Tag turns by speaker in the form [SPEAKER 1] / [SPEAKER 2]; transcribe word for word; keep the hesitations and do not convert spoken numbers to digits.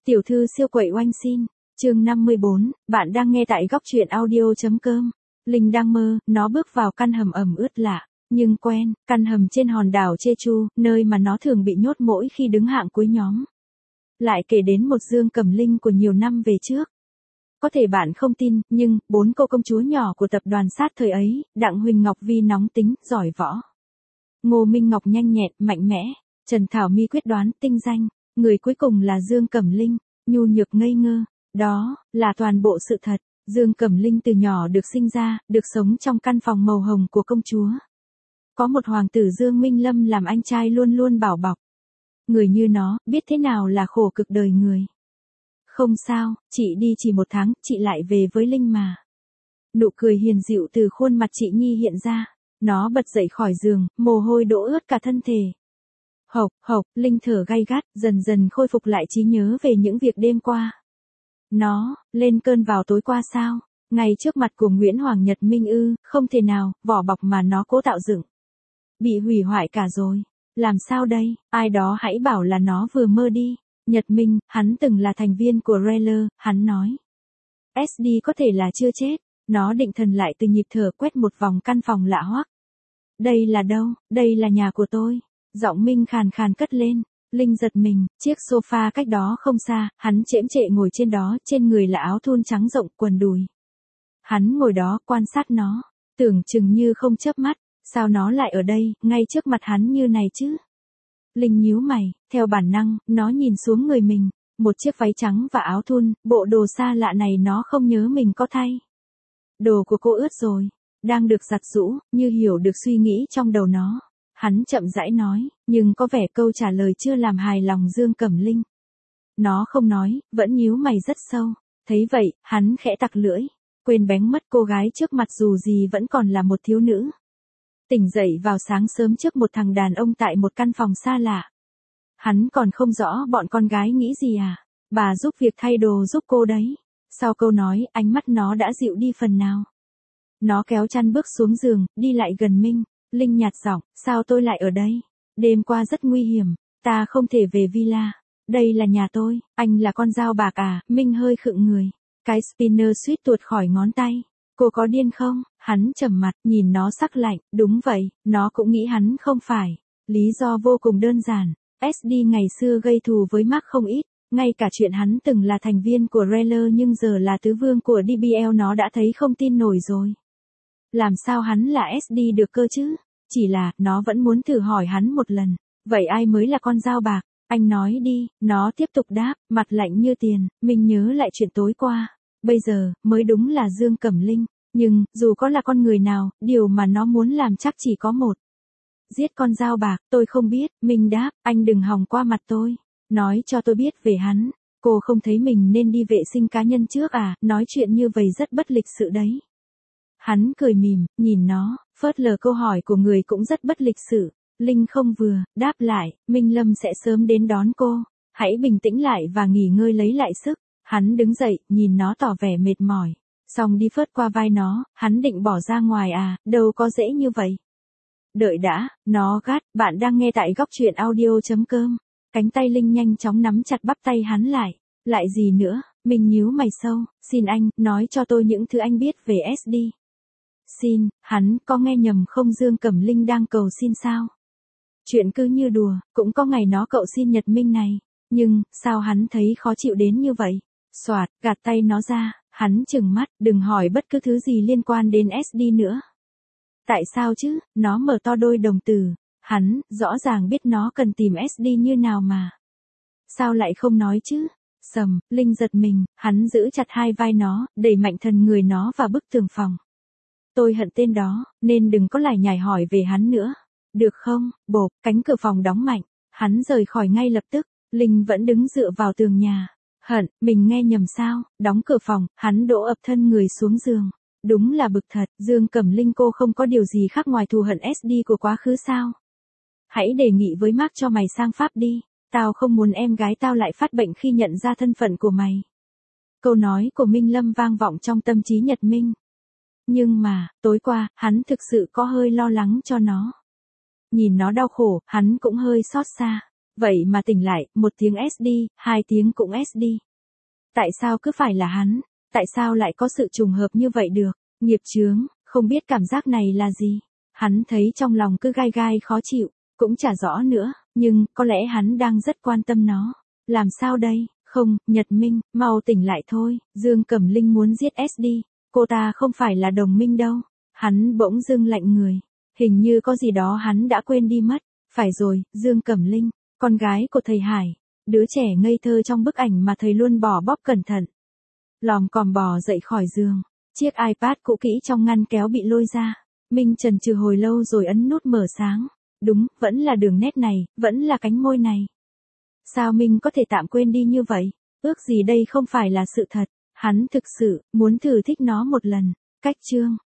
[SPEAKER 1] Tiểu thư siêu quậy oanh xin, chương năm mươi bốn, bạn đang nghe tại góc truyện audio.com. Linh đang mơ, nó bước vào căn hầm ẩm ướt lạ, nhưng quen, căn hầm trên hòn đảo Jeju, nơi mà nó thường bị nhốt mỗi khi đứng hạng cuối nhóm. Lại kể đến một Dương Cẩm Linh của nhiều năm về trước. Có thể bạn không tin, nhưng, bốn cô công chúa nhỏ của tập đoàn sát thời ấy, Đặng Huỳnh Ngọc Vi nóng tính, giỏi võ. Ngô Minh Ngọc nhanh nhẹn, mạnh mẽ, Trần Thảo My quyết đoán, tinh danh, người cuối cùng là Dương Cẩm Linh, nhu nhược ngây ngơ. Đó, là toàn bộ sự thật. Dương Cẩm Linh từ nhỏ được sinh ra, được sống trong căn phòng màu hồng của công chúa. Có một hoàng tử Dương Minh Lâm làm anh trai luôn luôn bảo bọc. Người như nó, biết thế nào là khổ cực đời người. Không sao, chị đi chỉ một tháng, chị lại về với Linh mà. Nụ cười hiền dịu từ khuôn mặt chị Nhi hiện ra. Nó bật dậy khỏi giường, mồ hôi đổ ướt cả thân thể. Hộc, hộc, Linh thở gay gắt, dần dần khôi phục lại trí nhớ về những việc đêm qua. Nó, lên cơn vào tối qua sao? Ngay trước mặt của Nguyễn Hoàng Nhật Minh ư, không thể nào, vỏ bọc mà nó cố tạo dựng. Bị hủy hoại cả rồi. Làm sao đây, ai đó hãy bảo là nó vừa mơ đi. Nhật Minh, hắn từng là thành viên của Reller, hắn nói. ét đê có thể là chưa chết. Nó định thần lại từ nhịp thở quét một vòng căn phòng lạ hoắc. Đây là đâu, đây là nhà của tôi. Giọng Minh khàn khàn cất lên. Linh giật mình, chiếc sofa cách đó không xa, hắn chễm chệ ngồi trên đó, trên người là áo thun trắng rộng, quần đùi. Hắn ngồi đó, quan sát nó, tưởng chừng như không chớp mắt, sao nó lại ở đây, ngay trước mặt hắn như này chứ? Linh nhíu mày, theo bản năng, nó nhìn xuống người mình, một chiếc váy trắng và áo thun, bộ đồ xa lạ này nó không nhớ mình có thay. Đồ của cô ướt rồi, đang được giặt giũ, như hiểu được suy nghĩ trong đầu nó. Hắn chậm rãi nói, nhưng có vẻ câu trả lời chưa làm hài lòng Dương Cẩm Linh. Nó không nói, vẫn nhíu mày rất sâu. Thấy vậy, hắn khẽ tặc lưỡi, quên bén mất cô gái trước mặt dù gì vẫn còn là một thiếu nữ. Tỉnh dậy vào sáng sớm trước một thằng đàn ông tại một căn phòng xa lạ. Hắn còn không rõ bọn con gái nghĩ gì à, bà giúp việc thay đồ giúp cô đấy. Sau câu nói, ánh mắt nó đã dịu đi phần nào. Nó kéo chăn bước xuống giường, đi lại gần Minh. Linh nhạt giọng, sao tôi lại ở đây? Đêm qua rất nguy hiểm, ta không thể về villa. Đây là nhà tôi, anh là con dao bạc à? Minh hơi khựng người. Cái spinner suýt tuột khỏi ngón tay. Cô có điên không? Hắn trầm mặt, nhìn nó sắc lạnh. Đúng vậy, nó cũng nghĩ hắn không phải. Lý do vô cùng đơn giản. ét đê ngày xưa gây thù với Mark không ít. Ngay cả chuyện hắn từng là thành viên của Reller nhưng giờ là tứ vương của đê bê lờ nó đã thấy không tin nổi rồi. Làm sao hắn là ét đê được cơ chứ? Chỉ là, nó vẫn muốn thử hỏi hắn một lần. Vậy ai mới là con dao bạc? Anh nói đi, nó tiếp tục đáp, mặt lạnh như tiền. Mình nhớ lại chuyện tối qua. Bây giờ, mới đúng là Dương Cẩm Linh. Nhưng, dù có là con người nào, điều mà nó muốn làm chắc chỉ có một. Giết con dao bạc, tôi không biết. Mình đáp, anh đừng hòng qua mặt tôi. Nói cho tôi biết về hắn. Cô không thấy mình nên đi vệ sinh cá nhân trước à? Nói chuyện như vậy rất bất lịch sự đấy. Hắn cười mỉm, nhìn nó, phớt lờ câu hỏi của người cũng rất bất lịch sự. Linh không vừa, đáp lại, Minh Lâm sẽ sớm đến đón cô. Hãy bình tĩnh lại và nghỉ ngơi lấy lại sức. Hắn đứng dậy, nhìn nó tỏ vẻ mệt mỏi. Xong đi phớt qua vai nó, hắn định bỏ ra ngoài à, đâu có dễ như vậy. Đợi đã, nó gắt, bạn đang nghe tại góc truyện audio.com. Cánh tay Linh nhanh chóng nắm chặt bắp tay hắn lại. Lại gì nữa, mình nhíu mày sâu, xin anh, nói cho tôi những thứ anh biết về ét đê. Xin, hắn, có nghe nhầm không? Dương Cẩm Linh đang cầu xin sao? Chuyện cứ như đùa, cũng có ngày nó cậu xin Nhật Minh này. Nhưng, sao hắn thấy khó chịu đến như vậy? Soạt, gạt tay nó ra, hắn trừng mắt, đừng hỏi bất cứ thứ gì liên quan đến ét đê nữa. Tại sao chứ? Nó mở to đôi đồng tử. Hắn, rõ ràng biết nó cần tìm ét đê như nào mà. Sao lại không nói chứ? Sầm, Linh giật mình, hắn giữ chặt hai vai nó, đẩy mạnh thân người nó vào bức tường phòng. Tôi hận tên đó, nên đừng có lại nhảy hỏi về hắn nữa. Được không? Bộp, cánh cửa phòng đóng mạnh. Hắn rời khỏi ngay lập tức. Linh vẫn đứng dựa vào tường nhà. Hận, mình nghe nhầm sao? Đóng cửa phòng, hắn đổ ập thân người xuống giường. Đúng là bực thật, Dương Cẩm Linh cô không có điều gì khác ngoài thù hận ét đê của quá khứ sao? Hãy đề nghị với Mark cho mày sang Pháp đi. Tao không muốn em gái tao lại phát bệnh khi nhận ra thân phận của mày. Câu nói của Minh Lâm vang vọng trong tâm trí Nhật Minh. Nhưng mà, tối qua, hắn thực sự có hơi lo lắng cho nó. Nhìn nó đau khổ, hắn cũng hơi xót xa. Vậy mà tỉnh lại, một tiếng ét đi, hai tiếng cũng ét đi. Tại sao cứ phải là hắn? Tại sao lại có sự trùng hợp như vậy được? Nghiệp chướng, không biết cảm giác này là gì. Hắn thấy trong lòng cứ gai gai khó chịu, cũng chả rõ nữa, nhưng có lẽ hắn đang rất quan tâm nó. Làm sao đây? Không, Nhật Minh, mau tỉnh lại thôi, Dương Cẩm Linh muốn giết ét đi, cô ta không phải là đồng minh đâu. Hắn bỗng dưng lạnh người, hình như có gì đó hắn đã quên đi mất. Phải rồi, Dương Cẩm Linh, con gái của thầy Hải, đứa trẻ ngây thơ trong bức ảnh mà thầy luôn bỏ bóp cẩn thận. Lòm còm bò dậy khỏi giường, chiếc iPad cũ kỹ trong ngăn kéo bị lôi ra. Minh chần chừ hồi lâu rồi ấn nút mở sáng. Đúng, vẫn là đường nét này, vẫn là cánh môi này. Sao Minh có thể tạm quên đi như vậy? Ước gì đây không phải là sự thật. Hắn thực sự muốn thử thích nó một lần. Cách chương